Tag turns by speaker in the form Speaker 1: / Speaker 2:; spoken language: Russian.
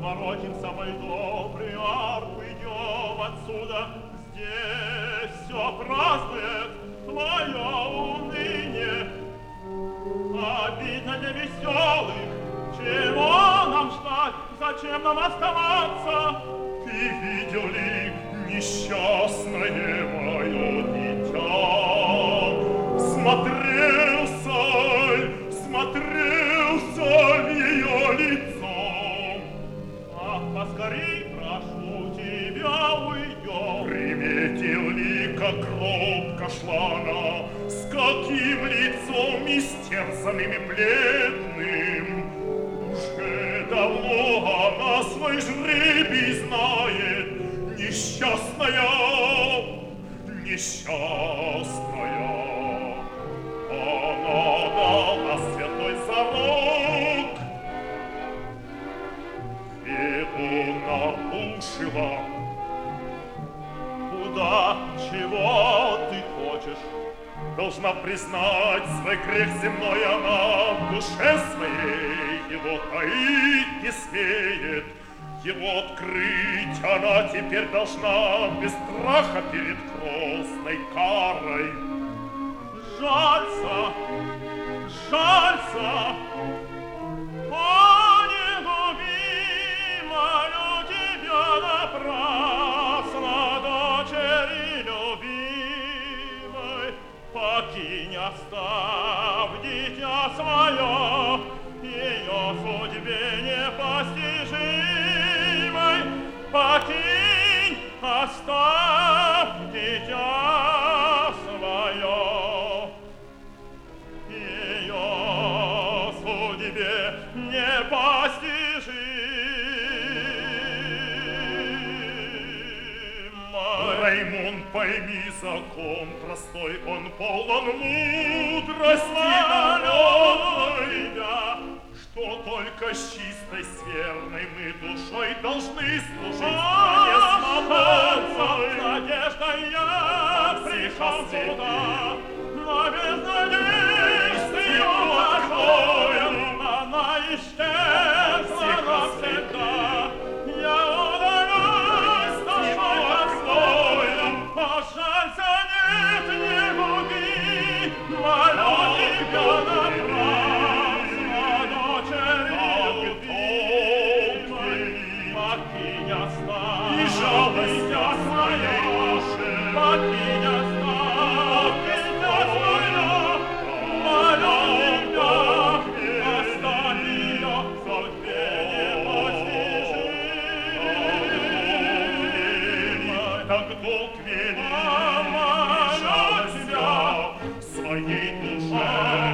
Speaker 1: воротимся, мой добрый, уйдем отсюда. Здесь все празднует твое уныние. Обидно для веселых, чего нам ждать, зачем нам оставаться? Ты видел ли несчастное мое дитя? Смотрелся в ее лицо. Ах, поскорей, прошу тебя, уйдем. Приметил ли, как робко шла она, с каким лицом истерзанным и бледным? Уже давно она свой жребий знает, несчастная, несчастная. Она дала святой зарок, Веду нарушила. Куда, чего ты хочешь? Должна признать свой грех земной она в душе своей, его таить не смеет, его открыть она теперь должна без страха перед грозной карой. Жалься, жалься, о, нелюбимая, тебя напрасно, дочери любимой, покинь, оставь дитя свое, ее судьбе непостижимой, покинь, оставь дитя свое. Раймон, пойми закон простой, он полон мудрости народной, что только с чистой, с верной мы душой должны служить стране свободной. Надеждой я пришел сюда, но без надежды покоем она исчезла навсегда. Я удалюсь душой покоем, пожалься, нет, не губи, молю тебя напрасно, дочери любимой, покинь оставь, и жалость моя, покинь оставь, дитя свое, молю тебя, оставь ее в судьбе непостижимой. Так долг велик, и жалость своей душе